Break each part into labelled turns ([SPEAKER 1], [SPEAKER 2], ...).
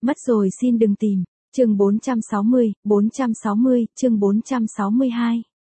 [SPEAKER 1] Mất rồi xin đừng tìm. Chương 460, chương 462.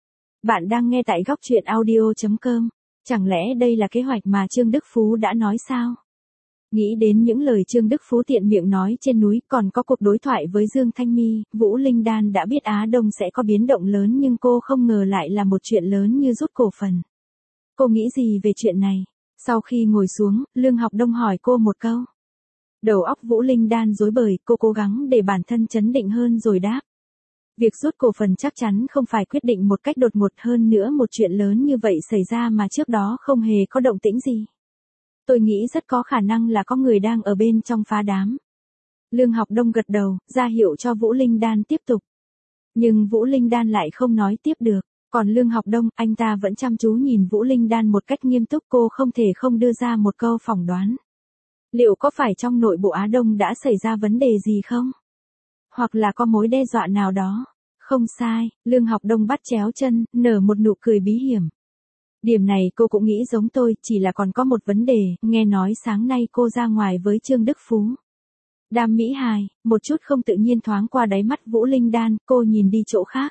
[SPEAKER 1] Bạn đang nghe tại góc truyện audio.com. Chẳng lẽ đây là kế hoạch mà Trương Đức Phú đã nói sao? Nghĩ đến những lời Trương Đức Phú tiện miệng nói trên núi, còn có cuộc đối thoại với Dương Thanh My, Vũ Linh Đan đã biết Á Đông sẽ có biến động lớn, nhưng cô không ngờ lại là một chuyện lớn như rút cổ phần. Cô nghĩ gì về chuyện này? Sau khi ngồi xuống, Lương Học Đông hỏi cô một câu. Đầu óc Vũ Linh Đan rối bời, cô cố gắng để bản thân trấn định hơn rồi đáp. Việc rút cổ phần chắc chắn không phải quyết định một cách đột ngột, hơn nữa một chuyện lớn như vậy xảy ra mà trước đó không hề có động tĩnh gì. Tôi nghĩ rất có khả năng là có người đang ở bên trong phá đám. Lương Học Đông gật đầu, ra hiệu cho Vũ Linh Đan tiếp tục. Nhưng Vũ Linh Đan lại không nói tiếp được. Còn Lương Học Đông, anh ta vẫn chăm chú nhìn Vũ Linh Đan một cách nghiêm túc, cô không thể không đưa ra một câu phỏng đoán. Liệu có phải trong nội bộ Á Đông đã xảy ra vấn đề gì không? Hoặc là có mối đe dọa nào đó? Không sai, Lương Học Đông bắt chéo chân, nở một nụ cười bí hiểm. Điểm này cô cũng nghĩ giống tôi, chỉ là còn có một vấn đề, nghe nói sáng nay cô ra ngoài với Trương Đức Phú. Đàm Mỹ Hài, một chút không tự nhiên thoáng qua đáy mắt Vũ Linh Đan, cô nhìn đi chỗ khác.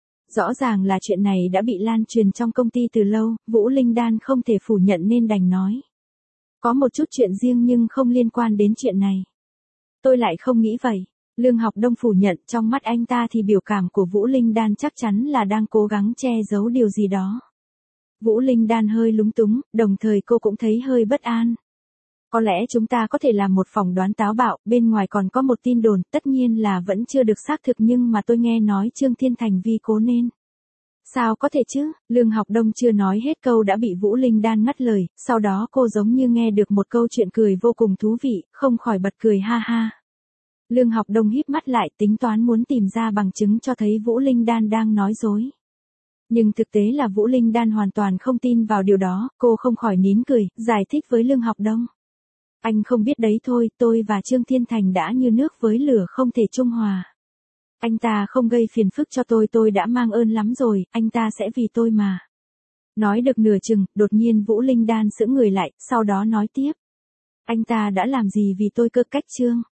[SPEAKER 1] Rõ ràng là chuyện này đã bị lan truyền trong công ty từ lâu, Vũ Linh Đan không thể phủ nhận nên đành nói. Có một chút chuyện riêng nhưng không liên quan đến chuyện này. Tôi lại không nghĩ vậy. Lương Học Đông phủ nhận, trong mắt anh ta thì biểu cảm của Vũ Linh Đan chắc chắn là đang cố gắng che giấu điều gì đó. Vũ Linh Đan hơi lúng túng, đồng thời cô cũng thấy hơi bất an. Có lẽ chúng ta có thể làm một phỏng đoán táo bạo, bên ngoài còn có một tin đồn, tất nhiên là vẫn chưa được xác thực, nhưng mà tôi nghe nói Trương Thiên Thành vi cố nên. Sao có thể chứ? Lương Học Đông chưa nói hết câu đã bị Vũ Linh Đan ngắt lời, sau đó cô giống như nghe được một câu chuyện cười vô cùng thú vị, không khỏi bật cười ha ha. Lương Học Đông híp mắt lại, tính toán muốn tìm ra bằng chứng cho thấy Vũ Linh Đan đang nói dối. Nhưng thực tế là Vũ Linh Đan hoàn toàn không tin vào điều đó, cô không khỏi nín cười, giải thích với Lương Học Đông. Anh không biết đấy thôi, tôi và Trương Thiên Thành đã như nước với lửa, không thể trung hòa. Anh ta không gây phiền phức cho tôi đã mang ơn lắm rồi, anh ta sẽ vì tôi mà. Nói được nửa chừng, đột nhiên Vũ Linh Đan sững người lại, sau đó nói tiếp. Anh ta đã làm gì vì tôi cơ cách Trương?